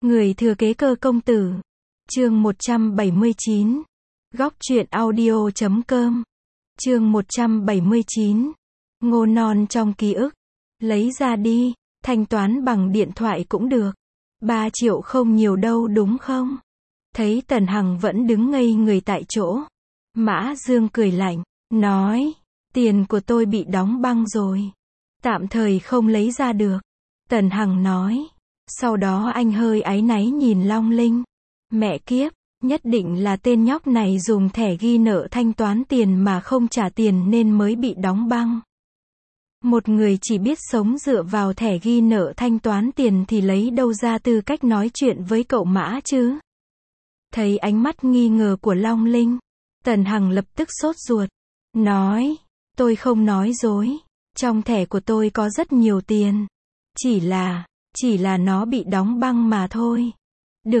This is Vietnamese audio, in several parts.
Người thừa kế cơ công tử. Chương 179. Góc truyện audio.com. Chương 179. Ngô non trong ký ức. Lấy ra đi, thanh toán bằng điện thoại cũng được. 3 triệu không nhiều đâu đúng không? Thấy Tần Hằng vẫn đứng ngây người tại chỗ. Mã Dương cười lạnh, nói, tiền của tôi bị đóng băng rồi. Tạm thời không lấy ra được. Tần Hằng nói. Sau đó anh hơi áy náy nhìn Long Linh. Mẹ kiếp, nhất định là tên nhóc này dùng thẻ ghi nợ thanh toán tiền mà không trả tiền nên mới bị đóng băng. Một người chỉ biết sống dựa vào thẻ ghi nợ thanh toán tiền thì lấy đâu ra tư cách nói chuyện với cậu Mã chứ? Thấy ánh mắt nghi ngờ của Long Linh, Tần Hằng lập tức sốt ruột. Nói, tôi không nói dối. Trong thẻ của tôi có rất nhiều tiền. Chỉ là nó bị đóng băng mà thôi. Được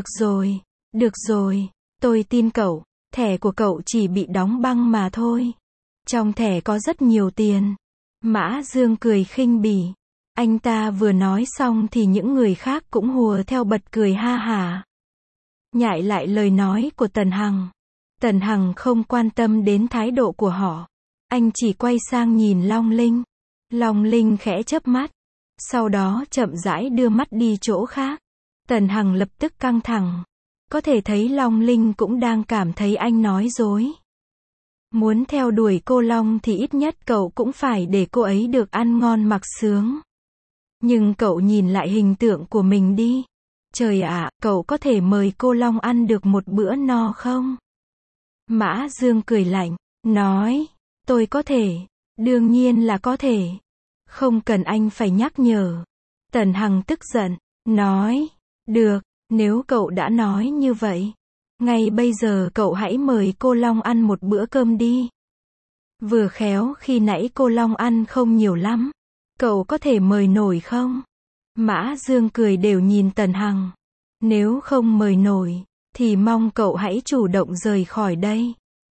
rồi, tôi tin cậu. Thẻ của cậu chỉ bị đóng băng mà thôi. Trong thẻ có rất nhiều tiền. Mã Dương cười khinh bỉ. Anh ta vừa nói xong thì những người khác cũng hùa theo bật cười ha hả. Nhại lại lời nói của Tần Hằng. Tần Hằng không quan tâm đến thái độ của họ. Anh chỉ quay sang nhìn Long Linh. Long Linh khẽ chớp mắt. Sau đó chậm rãi đưa mắt đi chỗ khác. Tần Hằng lập tức căng thẳng. Có thể thấy Long Linh cũng đang cảm thấy anh nói dối. Muốn theo đuổi cô Long thì ít nhất cậu cũng phải để cô ấy được ăn ngon mặc sướng. Nhưng cậu nhìn lại hình tượng của mình đi. Trời ạ, cậu có thể mời cô Long ăn được một bữa no không? Mã Dương cười lạnh, nói, tôi có thể, đương nhiên là có thể. Không cần anh phải nhắc nhở. Tần Hằng tức giận, nói, được, nếu cậu đã nói như vậy. Ngay bây giờ cậu hãy mời cô Long ăn một bữa cơm đi. Vừa khéo khi nãy cô Long ăn không nhiều lắm. Cậu có thể mời nổi không? Mã Dương cười đều nhìn Tần Hằng. Nếu không mời nổi, thì mong cậu hãy chủ động rời khỏi đây.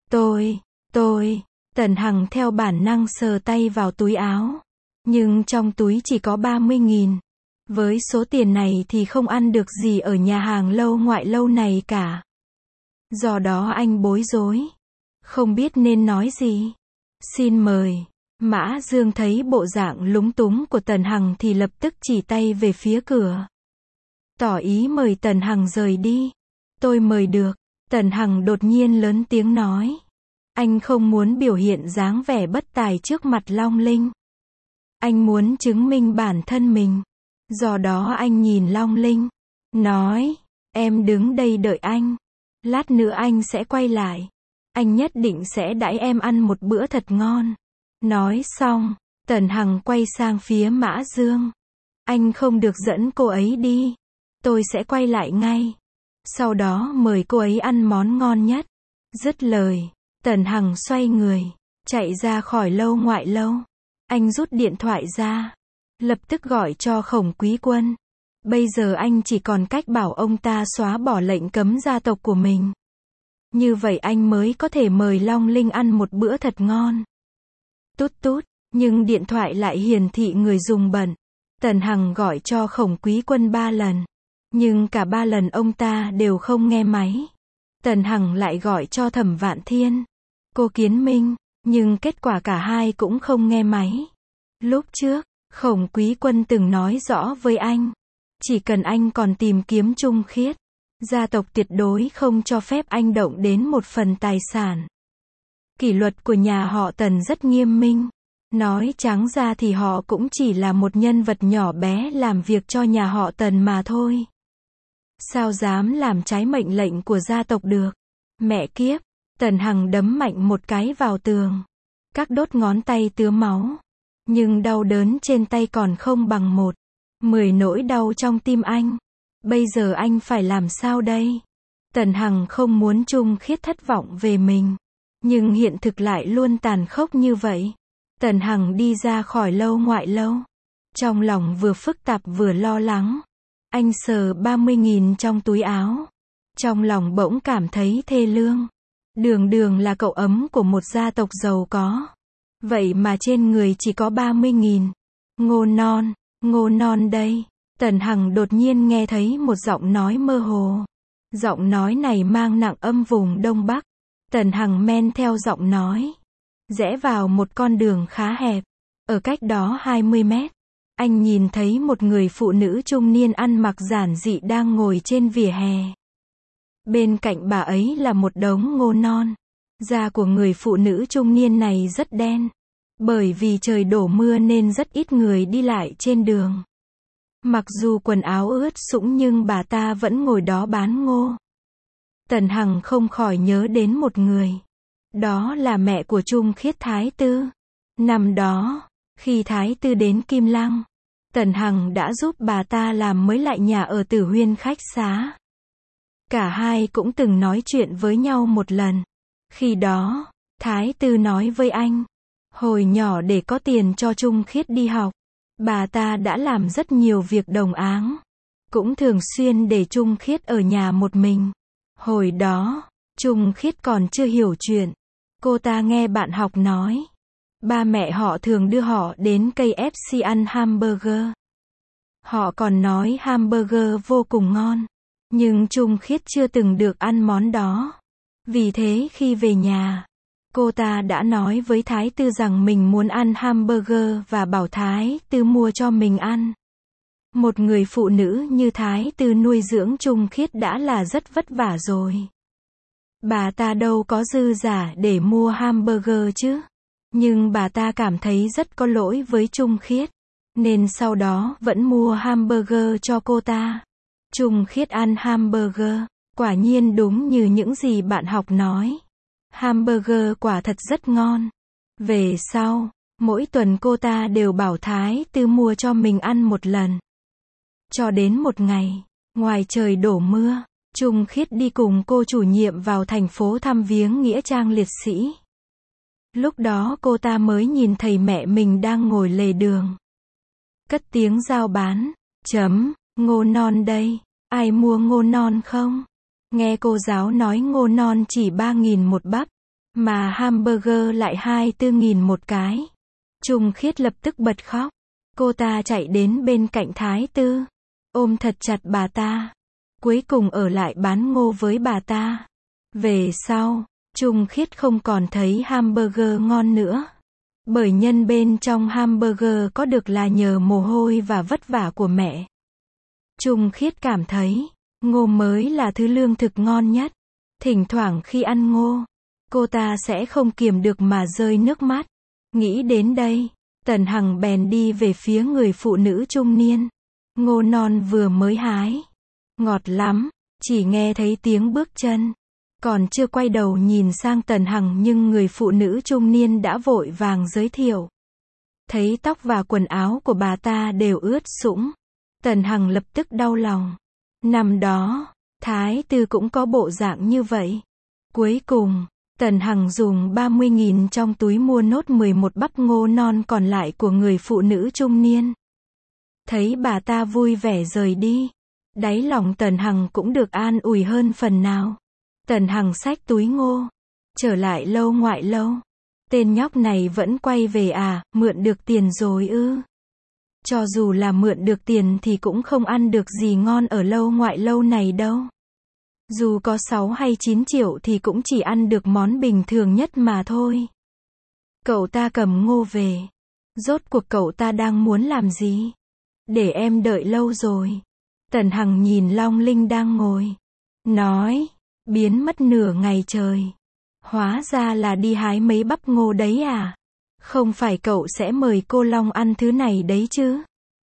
Tần Hằng theo bản năng sờ tay vào túi áo. Nhưng trong túi chỉ có 30.000. Với số tiền này thì không ăn được gì ở nhà hàng lâu ngoại lâu này cả. Do đó anh bối rối. Không biết nên nói gì. Xin mời. Mã Dương thấy bộ dạng lúng túng của Tần Hằng thì lập tức chỉ tay về phía cửa. Tỏ ý mời Tần Hằng rời đi. Tôi mời được. Tần Hằng đột nhiên lớn tiếng nói. Anh không muốn biểu hiện dáng vẻ bất tài trước mặt Long Linh. Anh muốn chứng minh bản thân mình. Do đó anh nhìn Long Linh. Nói, em đứng đây đợi anh. Lát nữa anh sẽ quay lại. Anh nhất định sẽ đãi em ăn một bữa thật ngon. Nói xong, Tần Hằng quay sang phía Mã Dương. Anh không được dẫn cô ấy đi. Tôi sẽ quay lại ngay. Sau đó mời cô ấy ăn món ngon nhất. Dứt lời, Tần Hằng xoay người, chạy ra khỏi lâu ngoại lâu. Anh rút điện thoại ra, lập tức gọi cho Khổng Quý Quân. Bây giờ anh chỉ còn cách bảo ông ta xóa bỏ lệnh cấm gia tộc của mình. Như vậy anh mới có thể mời Long Linh ăn một bữa thật ngon. Tút tút, nhưng điện thoại lại hiển thị người dùng bận. Tần Hằng gọi cho Khổng Quý Quân 3 lần. Nhưng cả 3 lần ông ta đều không nghe máy. Tần Hằng lại gọi cho Thẩm Vạn Thiên, Cô Kiến Minh, nhưng kết quả cả hai cũng không nghe máy. Lúc trước, Khổng Quý Quân từng nói rõ với anh. Chỉ cần anh còn tìm kiếm Trung Khiết, gia tộc tuyệt đối không cho phép anh động đến một phần tài sản. Kỷ luật của nhà họ Tần rất nghiêm minh. Nói trắng ra thì họ cũng chỉ là một nhân vật nhỏ bé làm việc cho nhà họ Tần mà thôi. Sao dám làm trái mệnh lệnh của gia tộc được? Mẹ kiếp, Tần Hằng đấm mạnh một cái vào tường. Các đốt ngón tay tứa máu. Nhưng đau đớn trên tay còn không bằng 10 nỗi đau trong tim anh. Bây giờ anh phải làm sao đây? Tần Hằng không muốn Trung Khiết thất vọng về mình. Nhưng hiện thực lại luôn tàn khốc như vậy. Tần Hằng đi ra khỏi lâu ngoại lâu. Trong lòng vừa phức tạp vừa lo lắng. Anh sờ 30.000 trong túi áo. Trong lòng bỗng cảm thấy thê lương. Đường là cậu ấm của một gia tộc giàu có. Vậy mà trên người chỉ có 30.000. Ngô non đây. Tần Hằng đột nhiên nghe thấy một giọng nói mơ hồ. Giọng nói này mang nặng âm vùng Đông Bắc. Tần Hằng men theo giọng nói, rẽ vào một con đường khá hẹp. Ở cách đó 20 mét, anh nhìn thấy một người phụ nữ trung niên ăn mặc giản dị đang ngồi trên vỉa hè. Bên cạnh bà ấy là một đống ngô non. Da của người phụ nữ trung niên này rất đen. Bởi vì trời đổ mưa nên rất ít người đi lại trên đường. Mặc dù quần áo ướt sũng nhưng bà ta vẫn ngồi đó bán ngô. Tần Hằng không khỏi nhớ đến một người. Đó là mẹ của Trung Khiết Thái Tư. Năm đó, khi Thái Tư đến Kim Lăng, Tần Hằng đã giúp bà ta làm mới lại nhà ở Tử Huyên khách xá. Cả hai cũng từng nói chuyện với nhau một lần. Khi đó, Thái Tư nói với anh, hồi nhỏ để có tiền cho Trung Khiết đi học, bà ta đã làm rất nhiều việc đồng áng. Cũng thường xuyên để Trung Khiết ở nhà một mình. Hồi đó, Trung Khiết còn chưa hiểu chuyện. Cô ta nghe bạn học nói, ba mẹ họ thường đưa họ đến KFC ăn hamburger. Họ còn nói hamburger vô cùng ngon. Nhưng Trung Khiết chưa từng được ăn món đó. Vì thế khi về nhà, cô ta đã nói với Thái Tư rằng mình muốn ăn hamburger và bảo Thái Tư mua cho mình ăn. Một người phụ nữ như Thái Tư nuôi dưỡng Trung Khiết đã là rất vất vả rồi. Bà ta đâu có dư giả để mua hamburger chứ. Nhưng bà ta cảm thấy rất có lỗi với Trung Khiết, nên sau đó vẫn mua hamburger cho cô ta. Trung Khiết ăn hamburger, quả nhiên đúng như những gì bạn học nói. Hamburger quả thật rất ngon. Về sau, mỗi tuần cô ta đều bảo Thái Tư mua cho mình ăn một lần. Cho đến một ngày, ngoài trời đổ mưa, Trung Khiết đi cùng cô chủ nhiệm vào thành phố thăm viếng nghĩa trang liệt sĩ. Lúc đó cô ta mới nhìn thấy mẹ mình đang ngồi lề đường. Cất tiếng rao bán, ngô non đây, ai mua ngô non không? Nghe cô giáo nói ngô non chỉ 3.000 một bắp, mà hamburger lại 24.000 một cái. Trung Khiết lập tức bật khóc. Cô ta chạy đến bên cạnh Thái Tư, ôm thật chặt bà ta. Cuối cùng ở lại bán ngô với bà ta. Về sau, Trung Khiết không còn thấy hamburger ngon nữa. Bởi nhân bên trong hamburger có được là nhờ mồ hôi và vất vả của mẹ. Trung Khiết cảm thấy, ngô mới là thứ lương thực ngon nhất. Thỉnh thoảng khi ăn ngô, cô ta sẽ không kiềm được mà rơi nước mắt. Nghĩ đến đây, Tần Hằng bèn đi về phía người phụ nữ trung niên. Ngô non vừa mới hái. Ngọt lắm, chỉ nghe thấy tiếng bước chân. Còn chưa quay đầu nhìn sang Tần Hằng nhưng người phụ nữ trung niên đã vội vàng giới thiệu. Thấy tóc và quần áo của bà ta đều ướt sũng. Tần Hằng lập tức đau lòng. Năm đó, Thái Tư cũng có bộ dạng như vậy. Cuối cùng, Tần Hằng dùng 30.000 trong túi mua nốt 11 bắp ngô non còn lại của người phụ nữ trung niên. Thấy bà ta vui vẻ rời đi, đáy lòng Tần Hằng cũng được an ủi hơn phần nào. Tần Hằng xách túi ngô, trở lại Lâu Ngoại Lâu. Tên nhóc này vẫn quay về à, mượn được tiền rồi ư? Cho dù là mượn được tiền thì cũng không ăn được gì ngon ở Lâu Ngoại Lâu này đâu. Dù có 6 hay 9 triệu thì cũng chỉ ăn được món bình thường nhất mà thôi. Cậu ta cầm ngô về. Rốt cuộc cậu ta đang muốn làm gì? Để em đợi lâu rồi. Tần Hằng nhìn Long Linh đang ngồi. Nói, biến mất nửa ngày trời. Hóa ra là đi hái mấy bắp ngô đấy à? Không phải cậu sẽ mời cô Long ăn thứ này đấy chứ?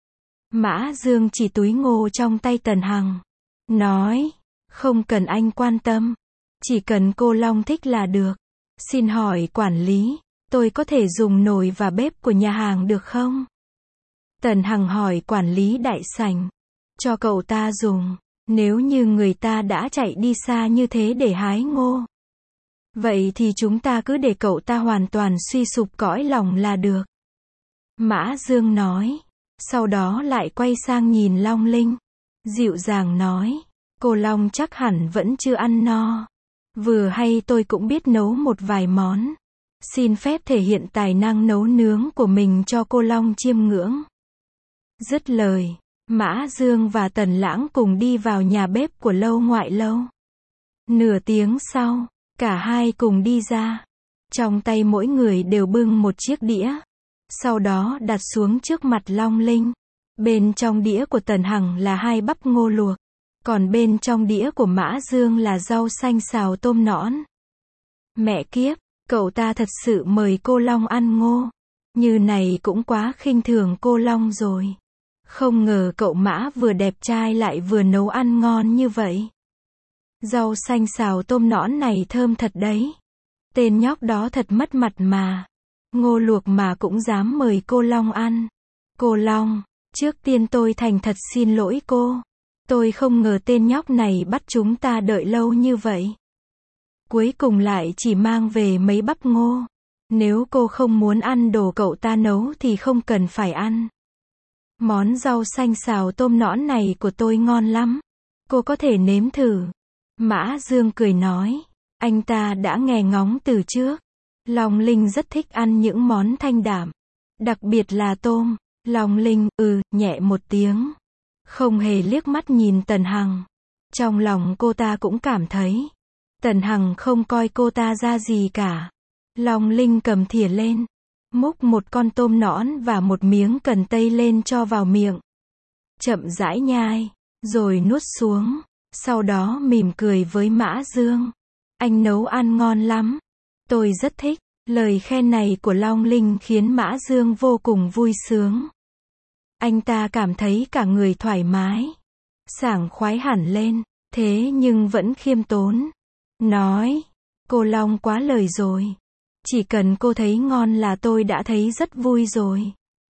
Mã Dương chỉ túi ngô trong tay Tần Hằng. Nói, không cần anh quan tâm. Chỉ cần cô Long thích là được. Xin hỏi quản lý, tôi có thể dùng nồi và bếp của nhà hàng được không? Tần Hằng hỏi quản lý đại sảnh. Cho cậu ta dùng. Nếu như người ta đã chạy đi xa như thế để hái ngô, vậy thì chúng ta cứ để cậu ta hoàn toàn suy sụp cõi lòng là được. Mã Dương nói. Sau đó lại quay sang nhìn Long Linh. Dịu dàng nói. Cô Long chắc hẳn vẫn chưa ăn no. Vừa hay tôi cũng biết nấu một vài món. Xin phép thể hiện tài năng nấu nướng của mình cho cô Long chiêm ngưỡng. Dứt lời, Mã Dương và Tần Lãng cùng đi vào nhà bếp của Lâu Ngoại Lâu. Nửa tiếng sau, cả hai cùng đi ra. Trong tay mỗi người đều bưng một chiếc đĩa. Sau đó đặt xuống trước mặt Long Linh. Bên trong đĩa của Tần Hằng là 2 bắp ngô luộc. Còn bên trong đĩa của Mã Dương là rau xanh xào tôm nõn. Mẹ kiếp, cậu ta thật sự mời cô Long ăn ngô. Như này cũng quá khinh thường cô Long rồi. Không ngờ cậu Mã vừa đẹp trai lại vừa nấu ăn ngon như vậy. Rau xanh xào tôm nõn này thơm thật đấy. Tên nhóc đó thật mất mặt mà. Ngô luộc mà cũng dám mời cô Long ăn. Cô Long, trước tiên tôi thành thật xin lỗi cô. Tôi không ngờ tên nhóc này bắt chúng ta đợi lâu như vậy. Cuối cùng lại chỉ mang về mấy bắp ngô. Nếu cô không muốn ăn đồ cậu ta nấu thì không cần phải ăn. Món rau xanh xào tôm nõn này của tôi ngon lắm. Cô có thể nếm thử. Mã Dương cười nói. Anh ta đã nghe ngóng từ trước. Long Linh rất thích ăn những món thanh đạm. Đặc biệt là tôm. Long Linh, nhẹ một tiếng. Không hề liếc mắt nhìn Tần Hằng. Trong lòng cô ta cũng cảm thấy. Tần Hằng không coi cô ta ra gì cả. Long Linh cầm thìa lên. Múc một con tôm nõn và một miếng cần tây lên cho vào miệng. Chậm rãi nhai. Rồi nuốt xuống. Sau đó mỉm cười với Mã Dương. Anh nấu ăn ngon lắm. Tôi rất thích. Lời khen này của Long Linh khiến Mã Dương vô cùng vui sướng. Anh ta cảm thấy cả người thoải mái. Sảng khoái hẳn lên. Thế nhưng vẫn khiêm tốn. Nói. Cô Long quá lời rồi. Chỉ cần cô thấy ngon là tôi đã thấy rất vui rồi.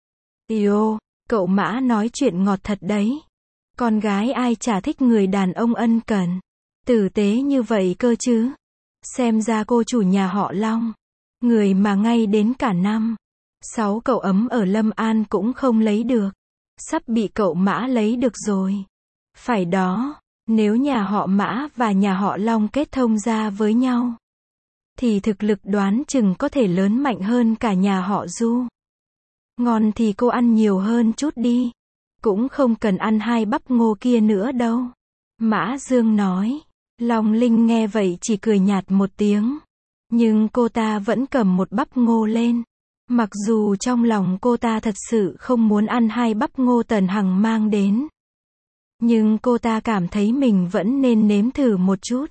Yêu, cậu Mã nói chuyện ngọt thật đấy. Con gái ai chả thích người đàn ông ân cần. Tử tế như vậy cơ chứ. Xem ra cô chủ nhà họ Long. Người mà ngay đến cả năm. 6 cậu ấm ở Lâm An cũng không lấy được. Sắp bị cậu Mã lấy được rồi. Phải đó, nếu nhà họ Mã và nhà họ Long kết thông ra với nhau. Thì thực lực đoán chừng có thể lớn mạnh hơn cả nhà họ Du. Ngon thì cô ăn nhiều hơn chút đi. Cũng không cần ăn 2 bắp ngô kia nữa đâu. Mã Dương nói. Long Linh nghe vậy chỉ cười nhạt một tiếng. Nhưng cô ta vẫn cầm một bắp ngô lên. Mặc dù trong lòng cô ta thật sự không muốn ăn 2 bắp ngô Tần Hằng mang đến. Nhưng cô ta cảm thấy mình vẫn nên nếm thử một chút.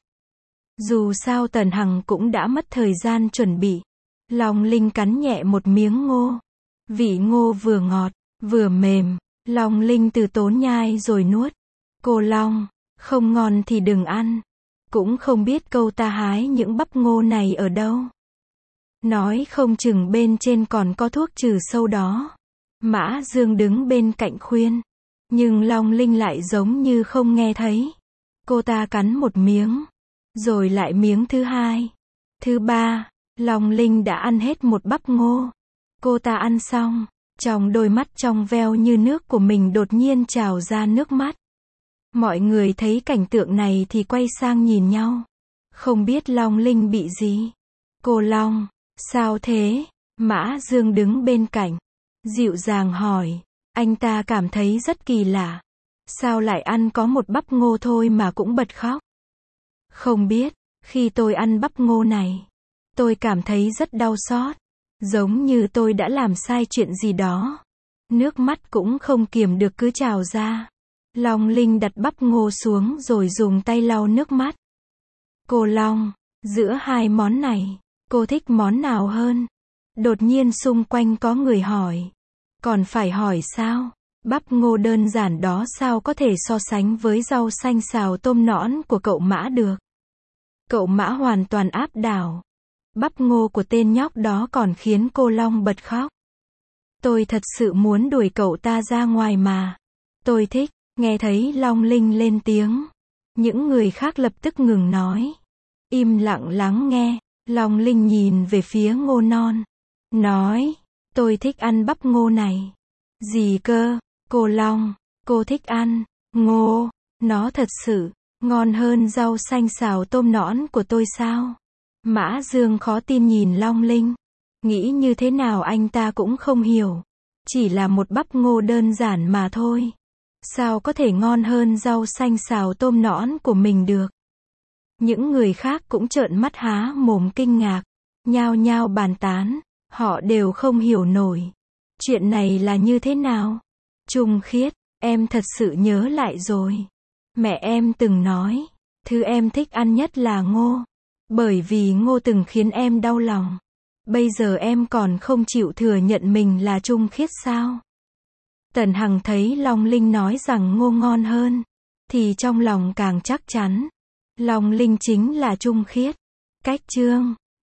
Dù sao Tần Hằng cũng đã mất thời gian chuẩn bị. Long Linh cắn nhẹ một miếng ngô. Vị ngô vừa ngọt, vừa mềm. Long Linh từ tốn nhai rồi nuốt. Cô Long, không ngon thì đừng ăn. Cũng không biết câu ta hái những bắp ngô này ở đâu. Nói không chừng bên trên còn có thuốc trừ sâu đó. Mã Dương đứng bên cạnh khuyên. Nhưng Long Linh lại giống như không nghe thấy. Cô ta cắn một miếng. Rồi lại miếng thứ 2. Thứ 3. Long Linh đã ăn hết một bắp ngô. Cô ta ăn xong. Trong đôi mắt trong veo như nước của mình đột nhiên trào ra nước mắt. Mọi người thấy cảnh tượng này thì quay sang nhìn nhau. Không biết Long Linh bị gì. Cô Long, sao thế? Mã Dương đứng bên cạnh. Dịu dàng hỏi. Anh ta cảm thấy rất kỳ lạ. Sao lại ăn có một bắp ngô thôi mà cũng bật khóc? Không biết, khi tôi ăn bắp ngô này, tôi cảm thấy rất đau xót. Giống như tôi đã làm sai chuyện gì đó. Nước mắt cũng không kiềm được cứ trào ra. Long Linh đặt bắp ngô xuống rồi dùng tay lau nước mắt. Cô Long, giữa 2 món này, cô thích món nào hơn? Đột nhiên xung quanh có người hỏi. Còn phải hỏi sao? Bắp ngô đơn giản đó sao có thể so sánh với rau xanh xào tôm nõn của cậu Mã được? Cậu Mã hoàn toàn áp đảo. Bắp ngô của tên nhóc đó còn khiến cô Long bật khóc. Tôi thật sự muốn đuổi cậu ta ra ngoài mà. Tôi thích. Nghe thấy Long Linh lên tiếng. Những người khác lập tức ngừng nói. Im lặng lắng nghe. Long Linh nhìn về phía ngô non. Nói. Tôi thích ăn bắp ngô này. Gì cơ? Cô Long. Cô thích ăn ngô. Nó thật sự ngon hơn rau xanh xào tôm nõn của tôi sao? Mã Dương khó tin nhìn Long Linh. Nghĩ như thế nào anh ta cũng không hiểu. Chỉ là một bắp ngô đơn giản mà thôi. Sao có thể ngon hơn rau xanh xào tôm nõn của mình được? Những người khác cũng trợn mắt há mồm kinh ngạc, nhao nhao bàn tán, họ đều không hiểu nổi. Chuyện này là như thế nào? Trung Khiết, em thật sự nhớ lại rồi. Mẹ em từng nói, thứ em thích ăn nhất là ngô. Bởi vì ngô từng khiến em đau lòng. Bây giờ em còn không chịu thừa nhận mình là Trung Khiết sao? Tần Hằng thấy Long Linh nói rằng ngô ngon hơn, thì trong lòng càng chắc chắn. Long Linh chính là Trung Khiết. Cách chương